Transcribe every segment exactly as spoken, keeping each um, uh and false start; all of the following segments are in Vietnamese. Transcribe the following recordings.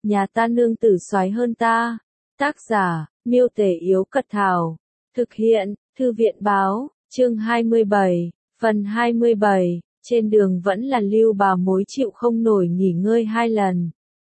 nhà ta nương tử soái hơn ta. Tác giả, Miêu Tể Yếu Cật Thảo. Thực hiện, Thư viện Báo, chương hai mươi bảy, phần hai mươi bảy, trên đường vẫn là Lưu Bà Mối chịu không nổi nghỉ ngơi hai lần.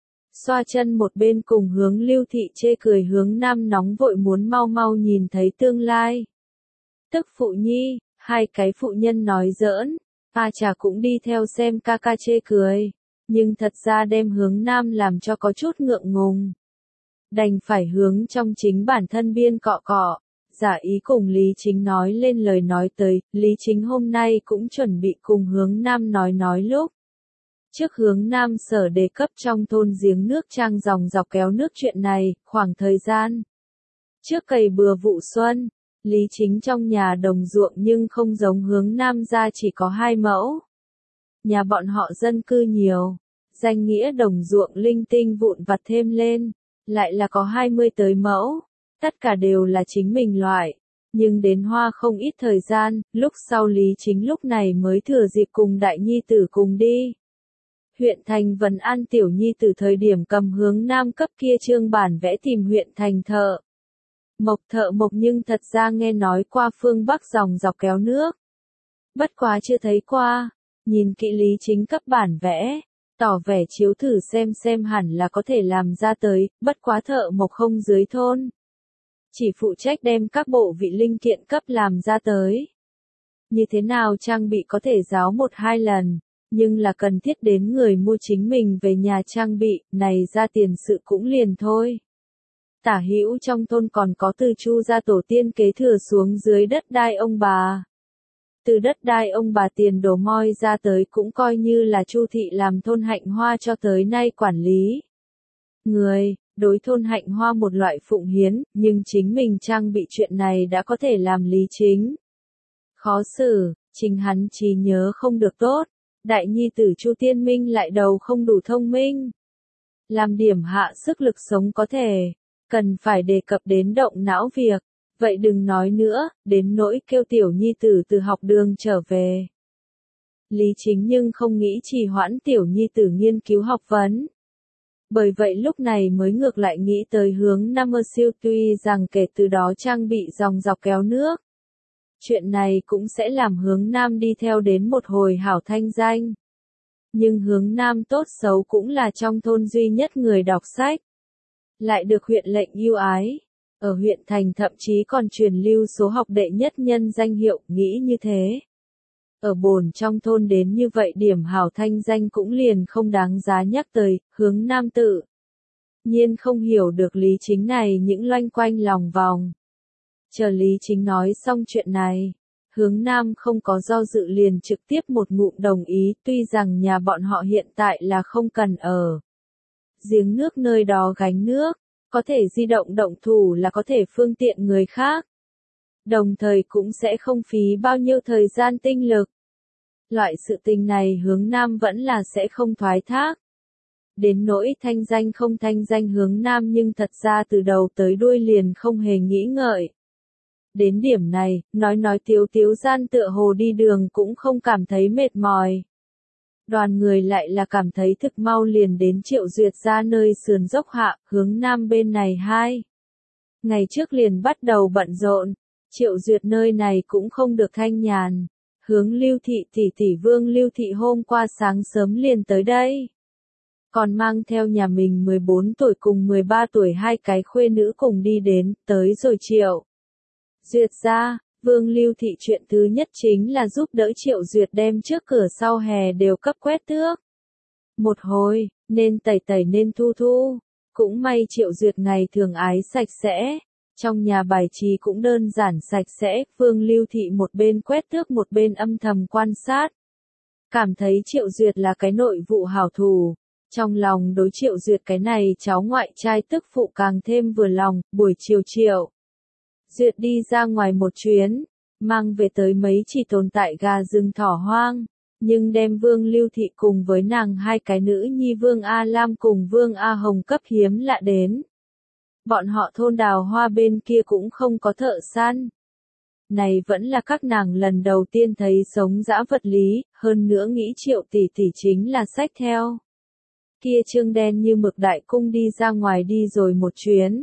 Xoa chân một bên cùng hướng Lưu Thị chê cười hướng Nam nóng vội muốn mau mau nhìn thấy tương lai. Tức phụ nhi, hai cái phụ nhân nói giỡn, A Trà cũng đi theo xem ca ca chê cười, nhưng thật ra đem hướng Nam làm cho có chút ngượng ngùng. Đành phải hướng trong chính bản thân biên cọ cọ, giả ý cùng Lý Chính nói lên lời nói tới, Lý Chính hôm nay cũng chuẩn bị cùng hướng Nam nói nói lúc. Trước hướng Nam sở đề cấp trong thôn giếng nước trang dòng dọc kéo nước chuyện này, khoảng thời gian. Trước cày bừa vụ xuân, Lý Chính trong nhà đồng ruộng nhưng không giống hướng Nam ra chỉ có hai mẫu. Nhà bọn họ dân cư nhiều, danh nghĩa đồng ruộng linh tinh vụn vặt thêm lên, lại là có hai mươi tới mẫu, tất cả đều là chính mình loại. Nhưng đến hoa không ít thời gian, lúc sau Lý Chính lúc này mới thừa dịp cùng đại nhi tử cùng đi. Huyện thành Vân An tiểu nhi từ thời điểm cầm hướng Nam cấp kia trương bản vẽ tìm huyện thành thợ. Mộc thợ mộc nhưng thật ra nghe nói qua phương Bắc dòng dọc kéo nước. Bất quá chưa thấy qua, nhìn kỹ Lý Chính cấp bản vẽ, tỏ vẻ chiếu thử xem xem hẳn là có thể làm ra tới, bất quá thợ mộc không dưới thôn. Chỉ phụ trách đem các bộ vị linh kiện cấp làm ra tới. Như thế nào trang bị có thể giáo một hai lần, nhưng là cần thiết đến người mua chính mình về nhà trang bị, này ra tiền sự cũng liền thôi. Tả hữu trong thôn còn có từ Chu gia tổ tiên kế thừa xuống dưới đất đai ông bà. Từ đất đai ông bà tiền đổ moi ra tới cũng coi như là Chu thị làm thôn Hạnh Hoa cho tới nay quản lý. Người, đối thôn Hạnh Hoa một loại phụng hiến, nhưng chính mình trang bị chuyện này đã có thể làm Lý Chính. Khó xử, chính hắn trí nhớ không được tốt, đại nhi tử Chu Tiên Minh lại đầu không đủ thông minh. Làm điểm hạ sức lực sống có thể, cần phải đề cập đến động não việc. Vậy đừng nói nữa, đến nỗi kêu tiểu nhi tử từ học đường trở về. Lý Chính nhưng không nghĩ trì hoãn tiểu nhi tử nghiên cứu học vấn. Bởi vậy lúc này mới ngược lại nghĩ tới hướng Nam Mơ Siêu tuy rằng kể từ đó trang bị dòng dọc kéo nước. Chuyện này cũng sẽ làm hướng Nam đi theo đến một hồi hảo thanh danh. Nhưng hướng Nam tốt xấu cũng là trong thôn duy nhất người đọc sách. Lại được huyện lệnh yêu ái. Ở huyện thành thậm chí còn truyền lưu số học đệ nhất nhân danh hiệu, nghĩ như thế. Ở bồn trong thôn đến như vậy điểm hảo thanh danh cũng liền không đáng giá nhắc tới, hướng Nam tự. Nhiên không hiểu được Lý Chính này những loanh quanh lòng vòng. Chờ Lý Chính nói xong chuyện này, hướng Nam không có do dự liền trực tiếp một ngụm đồng ý, tuy rằng nhà bọn họ hiện tại là không cần ở giếng nước nơi đó gánh nước. Có thể di động động thủ là có thể phương tiện người khác. Đồng thời cũng sẽ không phí bao nhiêu thời gian tinh lực. Loại sự tình này hướng Nam vẫn là sẽ không thoái thác. Đến nỗi thanh danh không thanh danh hướng Nam nhưng thật ra từ đầu tới đuôi liền không hề nghĩ ngợi. Đến điểm này, nói nói tiếu tiếu gian tựa hồ đi đường cũng không cảm thấy mệt mỏi. Đoàn người lại là cảm thấy thực mau liền đến Triệu Duyệt ra nơi sườn dốc hạ, hướng Nam bên này hai. Ngày trước liền bắt đầu bận rộn, Triệu Duyệt nơi này cũng không được thanh nhàn. Hướng Lưu Thị tỷ tỷ Vương Lưu Thị hôm qua sáng sớm liền tới đây. Còn mang theo nhà mình mười bốn tuổi cùng mười ba tuổi hai cái khuê nữ cùng đi đến, tới rồi Triệu Duyệt ra. Vương Lưu Thị chuyện thứ nhất chính là giúp đỡ Triệu Duyệt đem trước cửa sau hè đều cấp quét tước. Một hồi, nên tẩy tẩy nên thu thu. Cũng may Triệu Duyệt ngày thường ái sạch sẽ. Trong nhà bài trí cũng đơn giản sạch sẽ. Vương Lưu Thị một bên quét tước một bên âm thầm quan sát. Cảm thấy Triệu Duyệt là cái nội vụ hảo thủ. Trong lòng đối Triệu Duyệt cái này cháu ngoại trai tức phụ càng thêm vừa lòng. Buổi chiều Triệu Duyệt đi ra ngoài một chuyến, mang về tới mấy chỉ tồn tại gà rừng thỏ hoang, nhưng đem Vương Lưu Thị cùng với nàng hai cái nữ nhi Vương A Lam cùng Vương A Hồng cấp hiếm lạ đến. Bọn họ thôn đào hoa bên kia cũng không có thợ săn. Này vẫn là các nàng lần đầu tiên thấy sống dã vật lý, hơn nữa nghĩ Triệu tỷ tỷ chính là xách theo. Kia trương đen như mực đại cung đi ra ngoài đi rồi một chuyến.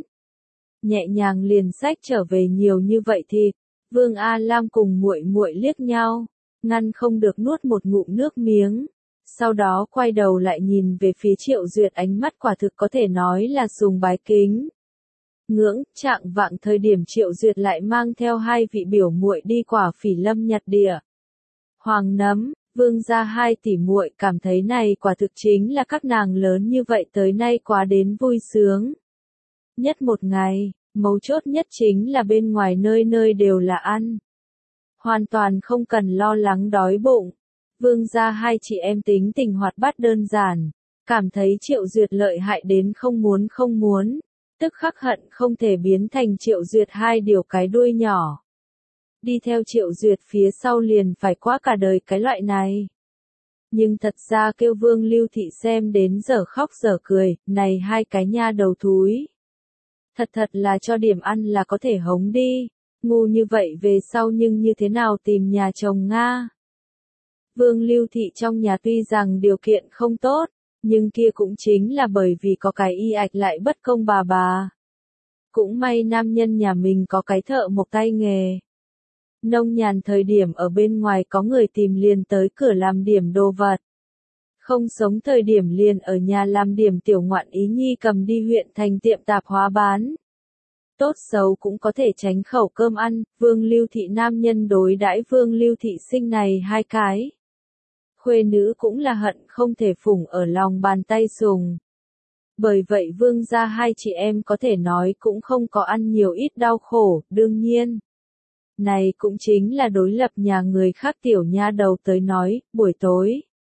Nhẹ nhàng liền xách trở về nhiều như vậy thịt. Vương A Lam cùng muội muội liếc nhau, ngăn không được nuốt một ngụm nước miếng. Sau đó quay đầu lại nhìn về phía Triệu Duyệt, ánh mắt quả thực có thể nói là sùng bái kính ngưỡng. Trạng vạng thời điểm Triệu Duyệt lại mang theo hai vị biểu muội đi Quả Phỉ Lâm nhặt địa. Hoàng nấm, Vương gia hai tỷ muội cảm thấy này quả thực chính là các nàng lớn như vậy tới nay quá đến vui sướng. Nhất một ngày, mấu chốt nhất chính là bên ngoài nơi nơi đều là ăn. Hoàn toàn không cần lo lắng đói bụng. Vương gia hai chị em tính tình hoạt bát đơn giản, cảm thấy Triệu Duyệt lợi hại đến không muốn không muốn, tức khắc hận không thể biến thành Triệu Duyệt hai điều cái đuôi nhỏ. Đi theo Triệu Duyệt phía sau liền phải quá cả đời cái loại này. Nhưng thật ra kêu Vương Lưu Thị xem đến giờ khóc giờ cười, này hai cái nha đầu thúi. Thật thật là cho điểm ăn là có thể hống đi, ngu như vậy về sau nhưng như thế nào tìm nhà chồng Nga. Vương Lưu Thị trong nhà tuy rằng điều kiện không tốt, nhưng kia cũng chính là bởi vì có cái y ạch lại bất công bà bà. Cũng may nam nhân nhà mình có cái thợ một tay nghề. Nông nhàn thời điểm ở bên ngoài có người tìm liền tới cửa làm điểm đồ vật. Không sống thời điểm liền ở nhà làm điểm tiểu ngoạn ý nhi cầm đi huyện thành tiệm tạp hóa bán. Tốt xấu cũng có thể tránh khẩu cơm ăn. Vương Lưu Thị nam nhân đối đãi Vương Lưu Thị sinh này hai cái. Khuê nữ cũng là hận không thể phủng ở lòng bàn tay sùng. Bởi vậy Vương gia hai chị em có thể nói cũng không có ăn nhiều ít đau khổ, đương nhiên. Này cũng chính là đối lập nhà người khác tiểu nha đầu tới nói, buổi tối.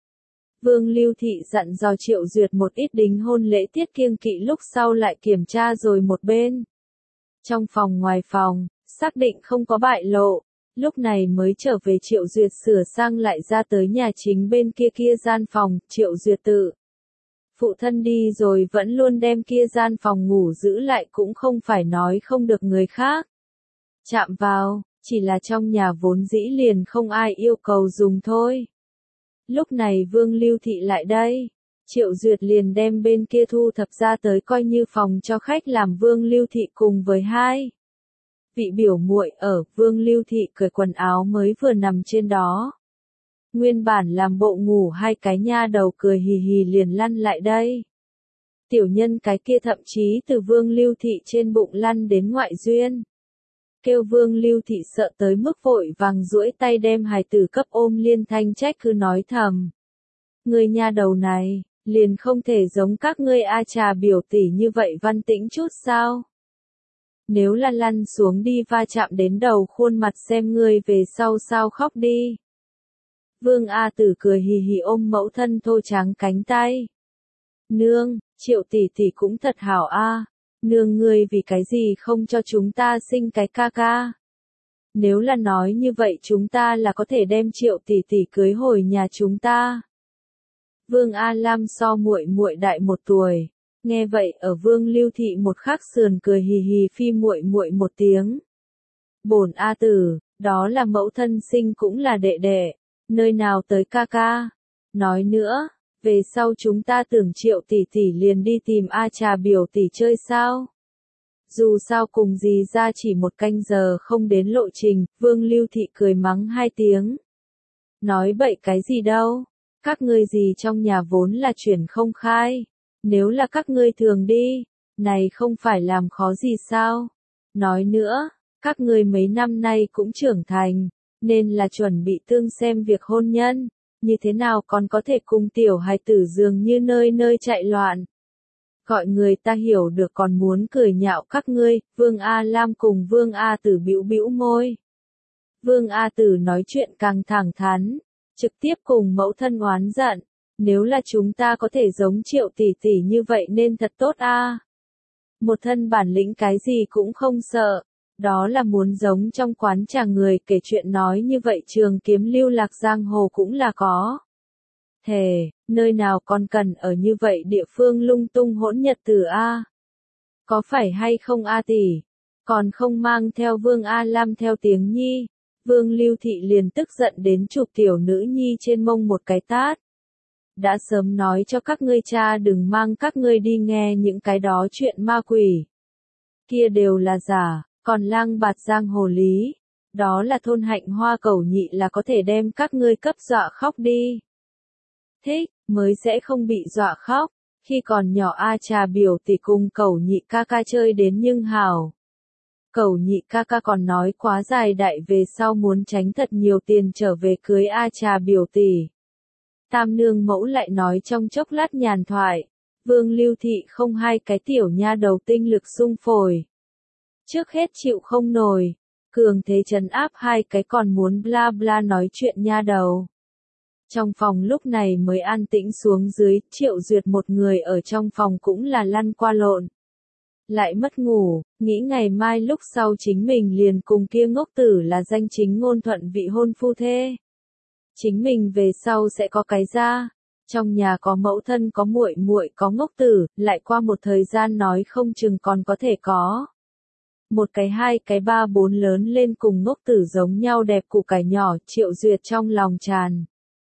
Vương Lưu Thị dặn dò Triệu Duyệt một ít đính hôn lễ tiết kiêng kỵ lúc sau lại kiểm tra rồi một bên. Trong phòng ngoài phòng, xác định không có bại lộ, lúc này mới trở về Triệu Duyệt sửa sang lại ra tới nhà chính bên kia kia gian phòng, Triệu Duyệt tự. Phụ thân đi rồi vẫn luôn đem kia gian phòng ngủ giữ lại cũng không phải nói không được người khác. Chạm vào, chỉ là trong nhà vốn dĩ liền không ai yêu cầu dùng thôi. Lúc này Vương Lưu Thị lại đây, Triệu Duyệt liền đem bên kia thu thập ra tới coi như phòng cho khách làm. Vương Lưu Thị cùng với hai vị biểu muội ở. Vương Lưu Thị cởi quần áo mới vừa nằm trên đó. Nguyên bản làm bộ ngủ hai cái nha đầu cười hì hì liền lăn lại đây. Tiểu nhân cái kia thậm chí từ Vương Lưu Thị trên bụng lăn đến ngoại duyên. Kêu Vương Lưu Thị sợ tới mức vội vàng duỗi tay đem hài tử cấp ôm liên thanh trách cứ nói thầm. Người nha đầu này, liền không thể giống các ngươi A Trà biểu tỷ như vậy văn tĩnh chút sao? Nếu là lăn xuống đi va chạm đến đầu khuôn mặt xem ngươi về sau sao khóc đi. Vương A Tử cười hì hì ôm mẫu thân thô trắng cánh tay. Nương, Triệu tỷ tỷ cũng thật hảo a. Nương ngươi vì cái gì không cho chúng ta sinh cái ca ca? Nếu là nói như vậy chúng ta là có thể đem Triệu tỷ tỷ cưới hồi nhà chúng ta. Vương A Lam so muội muội đại một tuổi, nghe vậy ở Vương Lưu Thị một khắc sườn cười hì hì phi muội muội một tiếng. Bổn A Tử, đó là mẫu thân sinh cũng là đệ đệ, nơi nào tới ca ca? Nói nữa, về sau chúng ta tưởng Triệu tỷ tỷ liền đi tìm A Trà biểu tỷ chơi sao? Dù sao cùng gì ra chỉ một canh giờ không đến lộ trình. Vương Lưu Thị cười mắng hai tiếng. Nói bậy cái gì đâu, các ngươi gì trong nhà vốn là chuyển không khai, nếu là các ngươi thường đi, này không phải làm khó gì sao? Nói nữa, các ngươi mấy năm nay cũng trưởng thành, nên là chuẩn bị tương xem việc hôn nhân, như thế nào còn có thể cùng tiểu hài tử dường như nơi nơi chạy loạn. Gọi người ta hiểu được còn muốn cười nhạo các ngươi. Vương A Lam cùng Vương A Tử bĩu bĩu môi. Vương A Tử nói chuyện càng thẳng thắn, trực tiếp cùng mẫu thân oán giận, nếu là chúng ta có thể giống Triệu tỷ tỷ như vậy nên thật tốt a. Một thân bản lĩnh cái gì cũng không sợ, đó là muốn giống trong quán trà người kể chuyện nói như vậy trường kiếm lưu lạc giang hồ cũng là có. Thề, nơi nào còn cần ở như vậy địa phương lung tung hỗn nhật tử a. Có phải hay không a tỷ? Còn không mang theo Vương A Lam theo tiếng nhi. Vương Lưu Thị liền tức giận đến chụp tiểu nữ nhi trên mông một cái tát. đã sớm nói cho các ngươi cha đừng mang các ngươi đi nghe những cái đó chuyện ma quỷ. Kia đều là giả, còn lang bạt giang hồ lý, đó là thôn hạnh hoa cẩu nhị là có thể đem các ngươi cấp dọa khóc đi. Thích, mới sẽ không bị dọa khóc, khi còn nhỏ A Trà biểu tỷ cùng cẩu nhị ca ca chơi đến nhưng hảo. Cẩu nhị ca ca còn nói quá dài đại về sau muốn tránh thật nhiều tiền trở về cưới A Trà biểu tỷ. Tam nương mẫu lại nói trong chốc lát nhàn thoại, Vương Lưu Thị không hai cái tiểu nha đầu tinh lực sung phổi. Trước hết chịu không nổi, cường thế trấn áp hai cái còn muốn bla bla nói chuyện nha đầu. Trong phòng lúc này mới an tĩnh xuống dưới, Triệu Duyệt một người ở trong phòng cũng là lăn qua lộn. Lại mất ngủ, nghĩ ngày mai lúc sau chính mình liền cùng kia ngốc tử là danh chính ngôn thuận vị hôn phu thê. Chính mình về sau sẽ có cái ra, trong nhà có mẫu thân có muội muội có ngốc tử, lại qua một thời gian nói không chừng còn có thể có. Một cái hai cái ba bốn lớn lên cùng ngốc tử giống nhau đẹp củ cải nhỏ, Triệu Duyệt trong lòng tràn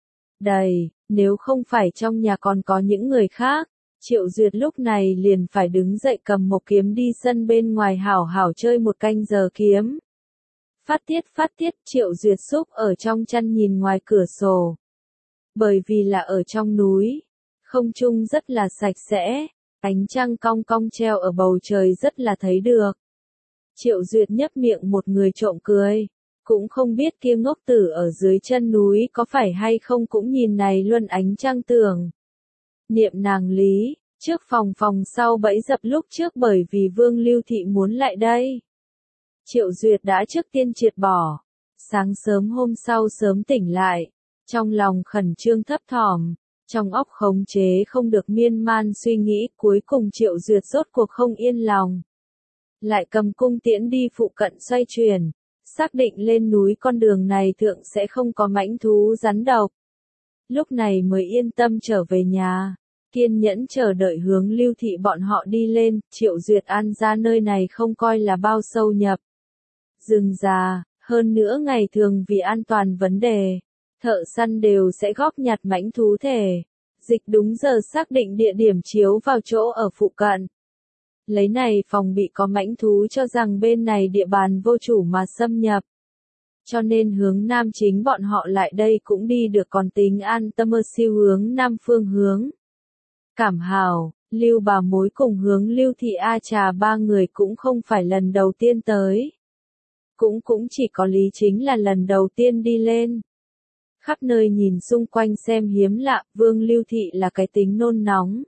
đầy, nếu không phải trong nhà còn có những người khác, Triệu Duyệt lúc này liền phải đứng dậy cầm một kiếm đi sân bên ngoài hảo hảo chơi một canh giờ kiếm. Phát tiết phát tiết, Triệu Duyệt xúc ở trong chăn nhìn ngoài cửa sổ. Bởi vì là ở trong núi, không trung rất là sạch sẽ, ánh trăng cong cong treo ở bầu trời rất là thấy được. Triệu Duyệt nhấp miệng một người trộm cười, cũng không biết kia ngốc tử ở dưới chân núi có phải hay không cũng nhìn này luôn ánh trăng tưởng. Niệm nàng lý, trước phòng phòng sau bẫy dập lúc trước bởi vì Vương Lưu Thị muốn lại đây. Triệu Duyệt đã trước tiên triệt bỏ, sáng sớm hôm sau sớm tỉnh lại, trong lòng khẩn trương thấp thỏm, trong óc khống chế không được miên man suy nghĩ, cuối cùng Triệu Duyệt rốt cuộc không yên lòng. Lại cầm cung tiễn đi phụ cận xoay chuyển, xác định lên núi con đường này thượng sẽ không có mãnh thú rắn độc. Lúc này mới yên tâm trở về nhà, kiên nhẫn chờ đợi Hướng Lưu Thị bọn họ đi lên, Triệu Duyệt an ra nơi này không coi là bao sâu nhập. Rừng già, hơn nữa ngày thường vì an toàn vấn đề, thợ săn đều sẽ góp nhặt mãnh thú thể, dịch đúng giờ xác định địa điểm chiếu vào chỗ ở phụ cận. Lấy này phòng bị có mãnh thú cho rằng bên này địa bàn vô chủ mà xâm nhập. Cho nên hướng nam chính bọn họ lại đây cũng đi được còn tính an tâm ở siêu hướng nam phương hướng. Cảm hào, Lưu bà mối cùng Hướng Lưu Thị A Trà ba người cũng không phải lần đầu tiên tới. Cũng cũng chỉ có Lý Chính là lần đầu tiên đi lên. Khắp nơi nhìn xung quanh xem hiếm lạ, Vương Lưu Thị là cái tính nôn nóng.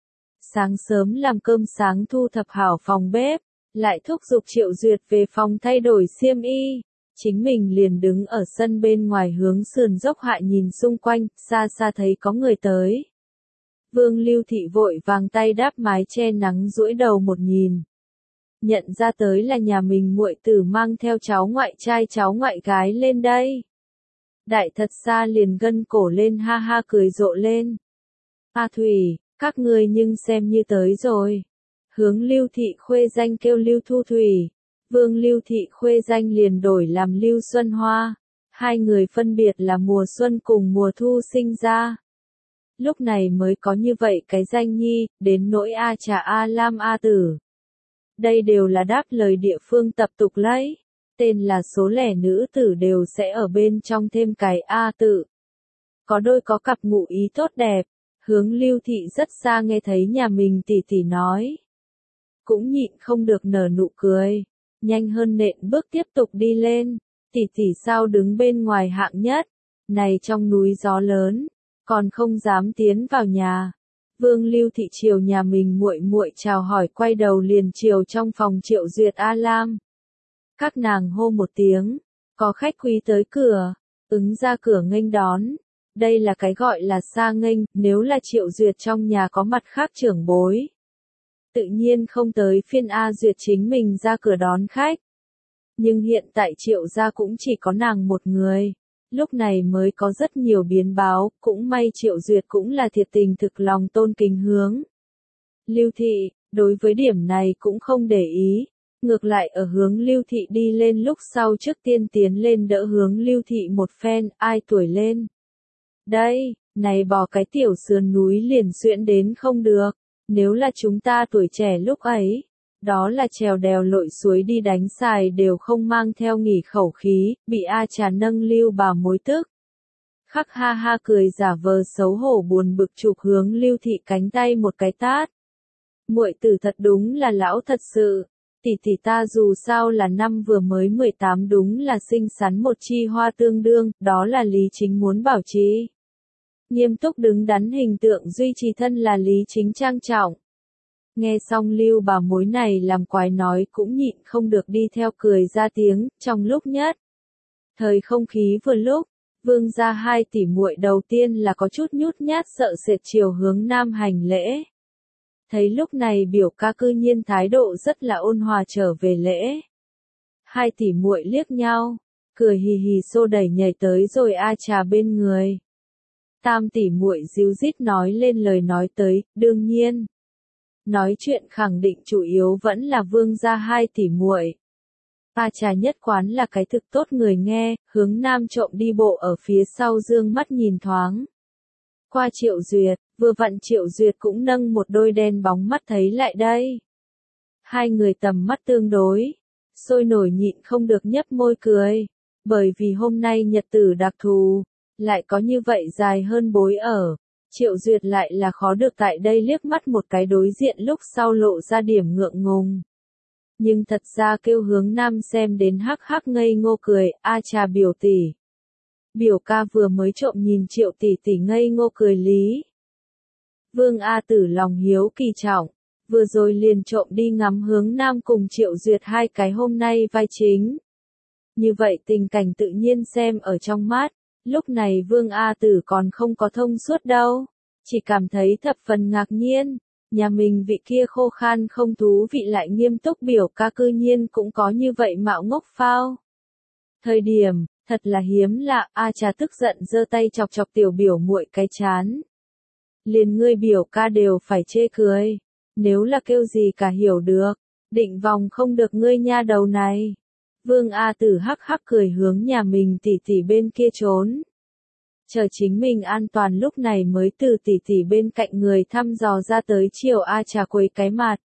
Sáng sớm làm cơm sáng thu thập hảo phòng bếp, lại thúc giục Triệu Duyệt về phòng thay đổi xiêm y. Chính mình liền đứng ở sân bên ngoài hướng sườn dốc hại nhìn xung quanh, xa xa thấy có người tới. Vương Lưu Thị vội vàng tay đáp mái che nắng duỗi đầu một nhìn. Nhận ra tới là nhà mình muội tử mang theo cháu ngoại trai cháu ngoại gái lên đây. Đại thật xa liền gân cổ lên ha ha cười rộ lên. A Thủy, các ngươi nhưng xem như tới rồi. Hướng Lưu Thị khuê danh kêu Lưu Thu Thủy. Vương Lưu Thị khuê danh liền đổi làm Lưu Xuân Hoa. Hai người phân biệt là mùa xuân cùng mùa thu sinh ra. Lúc này mới có như vậy cái danh nhi, đến nỗi A Trà A Lam A Tử. Đây đều là đáp lời địa phương tập tục lấy. Tên là số lẻ nữ tử đều sẽ ở bên trong thêm cái A tự. Có đôi có cặp ngụ ý tốt đẹp. Hướng Lưu Thị rất xa nghe thấy nhà mình tỷ tỷ nói. Cũng nhịn không được nở nụ cười. Nhanh hơn nện bước tiếp tục đi lên. Tỷ tỷ sao đứng bên ngoài hạng nhất. Này trong núi gió lớn. Còn không dám tiến vào nhà. Vương Lưu Thị chiều nhà mình muội muội chào hỏi quay đầu liền chiều trong phòng Triệu Duyệt A Lam. Các nàng hô một tiếng. Có khách quý tới cửa. Ứng ra cửa nghênh đón. Đây là cái gọi là xa nghênh, nếu là Triệu Duyệt trong nhà có mặt khác trưởng bối. Tự nhiên không tới phiên A Duyệt chính mình ra cửa đón khách. Nhưng hiện tại Triệu gia cũng chỉ có nàng một người. Lúc này mới có rất nhiều biến báo, cũng may Triệu Duyệt cũng là thiệt tình thực lòng tôn kính Hướng Lưu Thị, đối với điểm này cũng không để ý. Ngược lại ở Hướng Lưu Thị đi lên lúc sau trước tiên tiến lên đỡ Hướng Lưu Thị một phen, ai tuổi lên. Đây, Này bò cái tiểu sườn núi liền xuyễn đến không được, nếu là chúng ta tuổi trẻ lúc ấy, đó là trèo đèo lội suối đi đánh xài đều không mang theo nghỉ khẩu khí, bị A Trà nâng Lưu Bà Mối tức. Khắc ha ha cười giả vờ xấu hổ buồn bực chụp hướng Lưu Thị cánh tay một cái tát. Muội tử thật đúng là lão thật sự, tỷ tỷ ta dù sao là năm vừa mới mười tám đúng là xinh xắn một chi hoa tương đương, đó là Lý Chính muốn bảo trì. Nghiêm túc đứng đắn hình tượng duy trì thân là Lý Chính trang trọng. Nghe xong Lưu Bà Mối này làm quái nói cũng nhịn không được đi theo cười ra tiếng, trong lúc nhất. Thời không khí vừa lúc, Vương gia hai tỷ muội đầu tiên là có chút nhút nhát sợ sệt chiều hướng nam hành lễ. Thấy lúc này biểu ca cư nhiên thái độ rất là ôn hòa trở về lễ. Hai tỷ muội liếc nhau, cười hì hì xô đẩy nhảy tới rồi A Trà bên người. Tam tỷ muội díu dít nói lên lời nói tới, đương nhiên. Nói chuyện khẳng định chủ yếu vẫn là Vương gia hai tỷ muội. A Trà nhất quán là cái thực tốt người nghe, hướng nam trộm đi bộ ở phía sau dương mắt nhìn thoáng. Qua Triệu Duyệt, vừa vặn Triệu Duyệt cũng nâng một đôi đen bóng mắt thấy lại đây. Hai người tầm mắt tương đối, sôi nổi nhịn không được nhấp môi cười, bởi vì hôm nay nhật tử đặc thù, lại có như vậy dài hơn bối ở. Triệu Duyệt lại là khó được tại đây liếc mắt một cái đối diện lúc sau lộ ra điểm ngượng ngùng. Nhưng thật ra kêu hướng nam xem đến hắc hắc ngây ngô cười, A Trà biểu tỷ. Biểu ca vừa mới trộm nhìn Triệu tỷ tỷ ngây ngô cười lý. Vương A Tử lòng hiếu kỳ trọng, vừa rồi liền trộm đi ngắm hướng nam cùng Triệu Duyệt hai cái hôm nay vai chính. Như vậy tình cảnh tự nhiên xem ở trong mắt, lúc này Vương A Tử còn không có thông suốt đâu, chỉ cảm thấy thập phần ngạc nhiên, nhà mình vị kia khô khan không thú vị lại nghiêm túc biểu ca cư nhiên cũng có như vậy mạo ngốc phao. Thời điểm, thật là hiếm lạ, A Trà tức giận giơ tay chọc chọc tiểu biểu muội cái chán. Liền ngươi biểu ca đều phải chê cười, nếu là kêu gì cả hiểu được, định vòng không được ngươi nha đầu này. Vương A Tử hắc hắc cười hướng nhà mình tỷ tỷ bên kia trốn. Chờ chính mình an toàn lúc này mới từ tỷ tỷ bên cạnh người thăm dò ra tới chiều A Trà quấy cái mặt.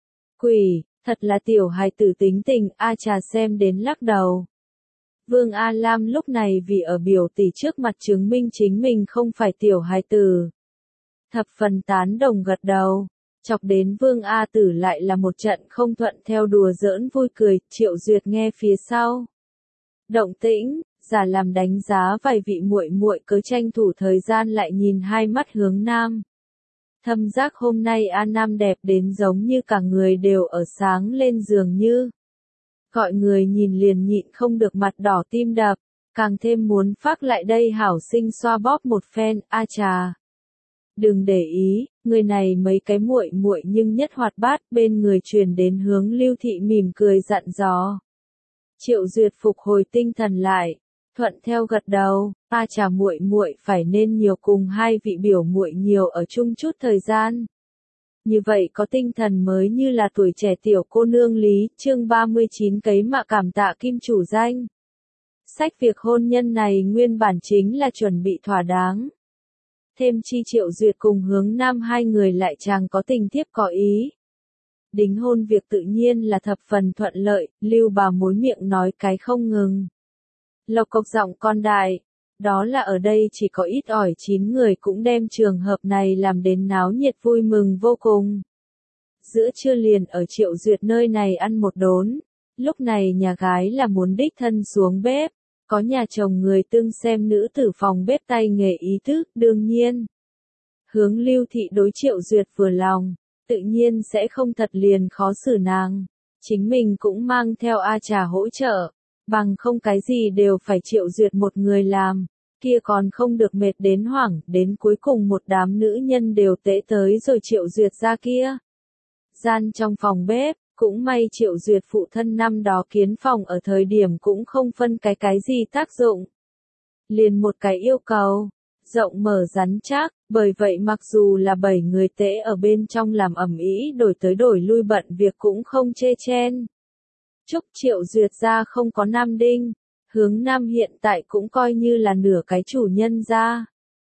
Quỷ, thật là tiểu hài tử tính tình, A Trà xem đến lắc đầu. Vương A Lam lúc này vì ở biểu tỷ trước mặt chứng minh chính mình không phải tiểu hài tử. Thập phần tán đồng gật đầu, chọc đến Vương A Tử lại là một trận không thuận theo đùa giỡn vui cười, Triệu Duyệt nghe phía sau. Động tĩnh, giả làm đánh giá vài vị muội muội cớ tranh thủ thời gian lại nhìn hai mắt hướng nam. Thâm giác hôm nay A Nam đẹp đến giống như cả người đều ở sáng lên dường như. Gọi người nhìn liền nhịn không được mặt đỏ tim đập, càng thêm muốn phác lại đây hảo sinh xoa bóp một phen, A Trà. Đừng để ý, người này mấy cái muội muội nhưng nhất hoạt bát, bên người truyền đến hướng Lưu Thị mỉm cười dặn dò. Triệu Duyệt phục hồi tinh thần lại, thuận theo gật đầu, A Trà muội muội phải nên nhiều cùng hai vị biểu muội nhiều ở chung chút thời gian. Như vậy có tinh thần mới như là tuổi trẻ tiểu cô nương Lý, chương ba mươi chín cấy mạ cảm tạ kim chủ danh. Sách việc hôn nhân này nguyên bản chính là chuẩn bị thỏa đáng. Thêm chi Triệu Duyệt cùng hướng nam hai người lại chàng có tình thiếp có ý. Đính hôn việc tự nhiên là thập phần thuận lợi, Lưu Bà Mối miệng nói cái không ngừng. Lộc cộc giọng con đại, đó là ở đây chỉ có ít ỏi chín người cũng đem trường hợp này làm đến náo nhiệt vui mừng vô cùng. Giữa trưa liền ở Triệu Duyệt nơi này ăn một đốn, lúc này nhà gái là muốn đích thân xuống bếp, có nhà chồng người tương xem nữ tử phòng bếp tay nghề ý thức, đương nhiên. Hướng Lưu Thị đối Triệu Duyệt vừa lòng, tự nhiên sẽ không thật liền khó xử nàng, chính mình cũng mang theo A Trà hỗ trợ. Bằng không cái gì đều phải Triệu Duyệt một người làm, kia còn không được mệt đến hoảng, đến cuối cùng một đám nữ nhân đều tễ tới rồi Triệu Duyệt ra kia. Gian trong phòng bếp, cũng may Triệu Duyệt phụ thân năm đó kiến phòng ở thời điểm cũng không phân cái cái gì tác dụng. Liền một cái yêu cầu, rộng mở rắn chắc, bởi vậy mặc dù là bảy người tễ ở bên trong làm ẩm ý đổi tới đổi lui bận việc cũng không chê chen. Chúc Triệu Duyệt ra không có nam đinh, hướng nam hiện tại cũng coi như là nửa cái chủ nhân ra.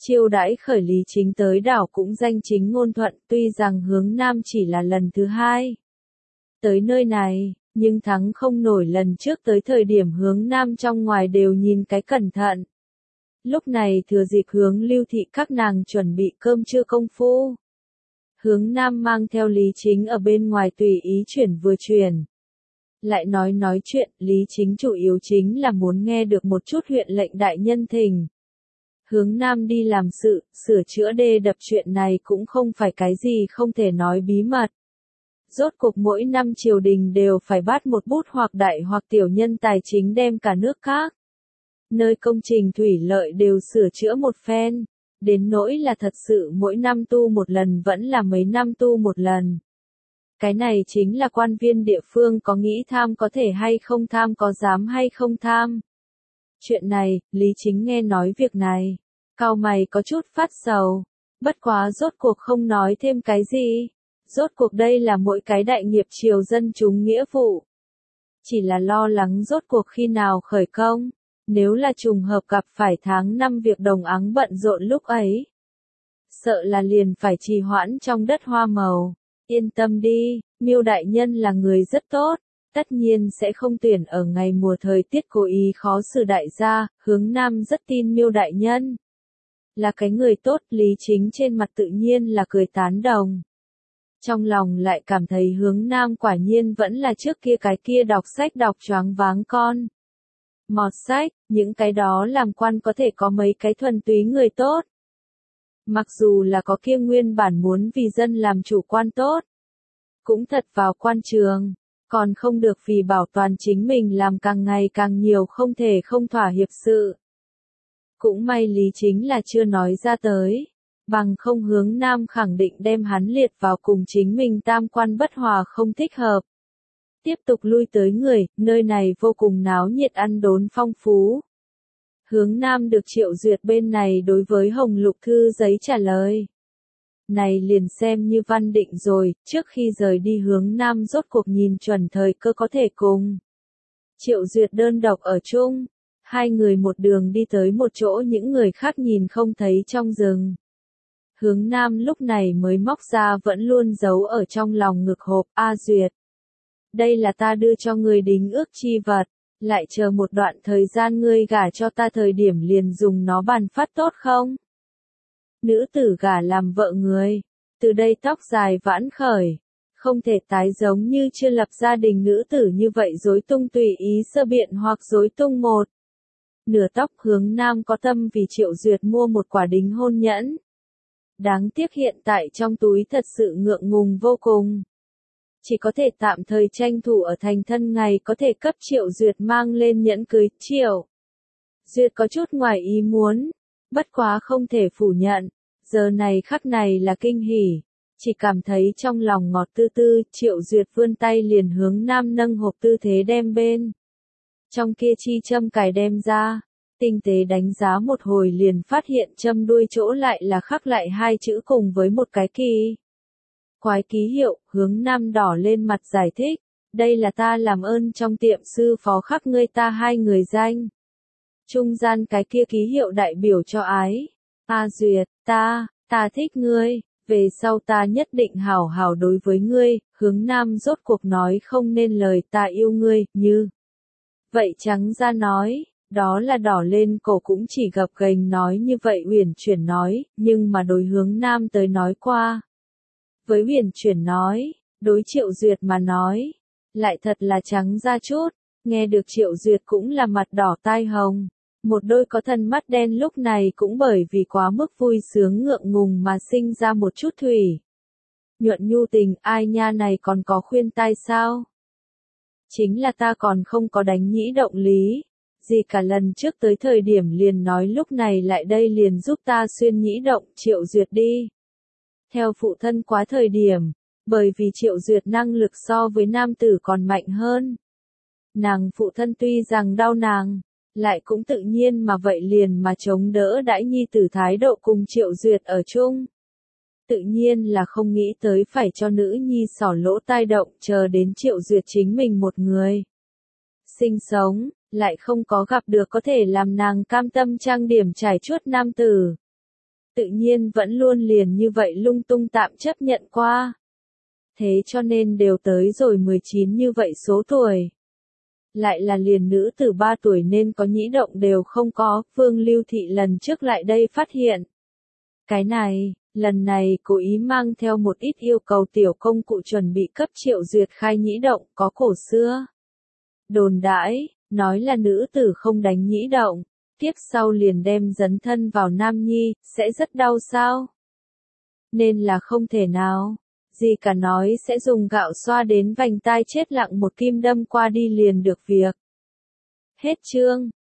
chiêu đãi khởi Lý Chính tới đảo cũng danh chính ngôn thuận, tuy rằng hướng Nam chỉ là lần thứ hai tới nơi này, nhưng thắng không nổi lần trước tới thời điểm hướng Nam trong ngoài đều nhìn cái cẩn thận. Lúc này thừa dịp hướng Lưu Thị các nàng chuẩn bị cơm trưa công phu. Hướng Nam mang theo Lý Chính ở bên ngoài tùy ý chuyển vừa chuyển. Lại nói nói chuyện, Lý Chính chủ yếu chính là muốn nghe được một chút huyện lệnh đại nhân thỉnh. Hướng Nam đi làm sự, sửa chữa đê đập chuyện này cũng không phải cái gì không thể nói bí mật. Rốt cuộc mỗi năm triều đình đều phải bắt một bút hoặc đại hoặc tiểu nhân tài chính đem cả nước khác. Nơi công trình thủy lợi đều sửa chữa một phen. Đến nỗi là thật sự mỗi năm tu một lần vẫn là mấy năm tu một lần. Cái này chính là quan viên địa phương có nghĩ tham có thể hay không tham, có dám hay không tham. Chuyện này, Lý Chính nghe nói việc này. Cau mày có chút phát sầu. Bất quá rốt cuộc không nói thêm cái gì. Rốt cuộc đây là mỗi cái đại nghiệp triều dân chúng nghĩa vụ. Chỉ là lo lắng rốt cuộc khi nào khởi công. Nếu là trùng hợp gặp phải tháng năm việc đồng áng bận rộn lúc ấy. Sợ là liền phải trì hoãn trong đất hoa màu. Yên tâm đi, Miêu đại nhân là người rất tốt. Tất nhiên sẽ không tuyển ở ngày mùa thời tiết cố ý khó xử đại gia. Hướng Nam rất tin Miêu đại nhân. Là cái người tốt, Lý Chính trên mặt tự nhiên là cười tán đồng. Trong lòng lại cảm thấy hướng Nam quả nhiên vẫn là trước kia cái kia đọc sách đọc choáng váng con. Mọt sách, những cái đó làm quan có thể có mấy cái thuần túy người tốt. Mặc dù là có kia nguyên bản muốn vì dân làm chủ quan tốt. Cũng thật vào quan trường, còn không được vì bảo toàn chính mình làm càng ngày càng nhiều không thể không thỏa hiệp sự. Cũng may Lý Chính là chưa nói ra tới. Bằng không hướng Nam khẳng định đem hắn liệt vào cùng chính mình tam quan bất hòa không thích hợp. Tiếp tục lui tới người, nơi này vô cùng náo nhiệt ăn đốn phong phú. Hướng Nam được Triệu Duyệt bên này đối với Hồng Lục thư giấy trả lời. Này liền xem như văn định rồi, trước khi rời đi hướng Nam rốt cuộc nhìn chuẩn thời cơ có thể cùng. Triệu Duyệt đơn độc ở chung, hai người một đường đi tới một chỗ những người khác nhìn không thấy trong rừng. Hướng Nam lúc này mới móc ra vẫn luôn giấu ở trong lòng ngực hộp, A Duyệt. Đây là ta đưa cho ngươi đính ước chi vật, lại chờ một đoạn thời gian ngươi gả cho ta thời điểm liền dùng nó bàn phát tốt không? Nữ tử gả làm vợ người, từ đây tóc dài vãn khởi, không thể tái giống như chưa lập gia đình nữ tử như vậy rối tung tùy ý sơ biện hoặc rối tung một. Nửa tóc. Hướng Nam có tâm vì Triệu Duyệt mua một quả đính hôn nhẫn. Đáng tiếc hiện tại trong túi thật sự ngượng ngùng vô cùng. Chỉ có thể tạm thời tranh thủ ở thành thân ngày có thể cấp Triệu Duyệt mang lên nhẫn cưới. Triệu Duyệt có chút ngoài ý muốn, bất quá không thể phủ nhận, giờ này khắc này là kinh hỉ, chỉ cảm thấy trong lòng ngọt tư tư. Triệu Duyệt vươn tay liền hướng Nam nâng hộp tư thế đem bên trong kia chi châm cài đem ra, tinh tế đánh giá một hồi liền phát hiện châm đuôi chỗ lại là khắc lại hai chữ cùng với một cái kỳ quái ký hiệu. Hướng Nam đỏ lên mặt giải thích, đây là ta làm ơn trong tiệm sư phó khắc ngươi ta hai người danh. Trung gian cái kia ký hiệu đại biểu cho ái. A Duyệt, ta, ta thích ngươi, về sau ta nhất định hảo hảo đối với ngươi. Hướng Nam rốt cuộc nói không nên lời, ta yêu ngươi, như vậy trắng ra nói, đó là đỏ lên cổ cũng chỉ gập ghềnh nói như vậy uyển chuyển nói, nhưng mà đối Hướng Nam tới nói qua. Với uyển chuyển nói, đối Triệu Duyệt mà nói, lại thật là trắng ra chút, nghe được Triệu Duyệt cũng là mặt đỏ tai hồng. Một đôi có thân mắt đen lúc này cũng bởi vì quá mức vui sướng ngượng ngùng mà sinh ra một chút thủy nhuận nhu tình. Ai nha, này còn có khuyên tai sao? Chính là ta còn không có đánh nhĩ động lý, gì cả lần trước tới thời điểm liền nói lúc này lại đây liền giúp ta xuyên nhĩ động. Triệu Duyệt đi theo phụ thân quá thời điểm, bởi vì Triệu Duyệt năng lực so với nam tử còn mạnh hơn. Nàng phụ thân tuy rằng đau nàng, lại cũng tự nhiên mà vậy liền mà chống đỡ đãi nhi tử thái độ cùng Triệu Duyệt ở chung. Tự nhiên là không nghĩ tới phải cho nữ nhi xỏ lỗ tai động, chờ đến Triệu Duyệt chính mình một người sinh sống, lại không có gặp được có thể làm nàng cam tâm trang điểm trải chuốt nam tử. tự nhiên vẫn luôn liền như vậy lung tung tạm chấp nhận qua. Thế cho nên đều tới rồi mười chín như vậy số tuổi. Lại là liền nữ từ ba tuổi nên có nhĩ động đều không có, Vương Lưu Thị lần trước lại đây phát hiện. Cái này, lần này cố ý mang theo một ít yêu cầu tiểu công cụ chuẩn bị cấp Triệu Duyệt khai nhĩ động, có cổ xưa. Đồn đãi, nói là nữ tử không đánh nhĩ động, tiếp sau liền đem dấn thân vào nam nhi, sẽ rất đau sao? Nên là không thể nào. Gì cả nói sẽ dùng gạo xoa đến vành tai chết lặng một kim đâm qua đi liền được việc. Hết chương.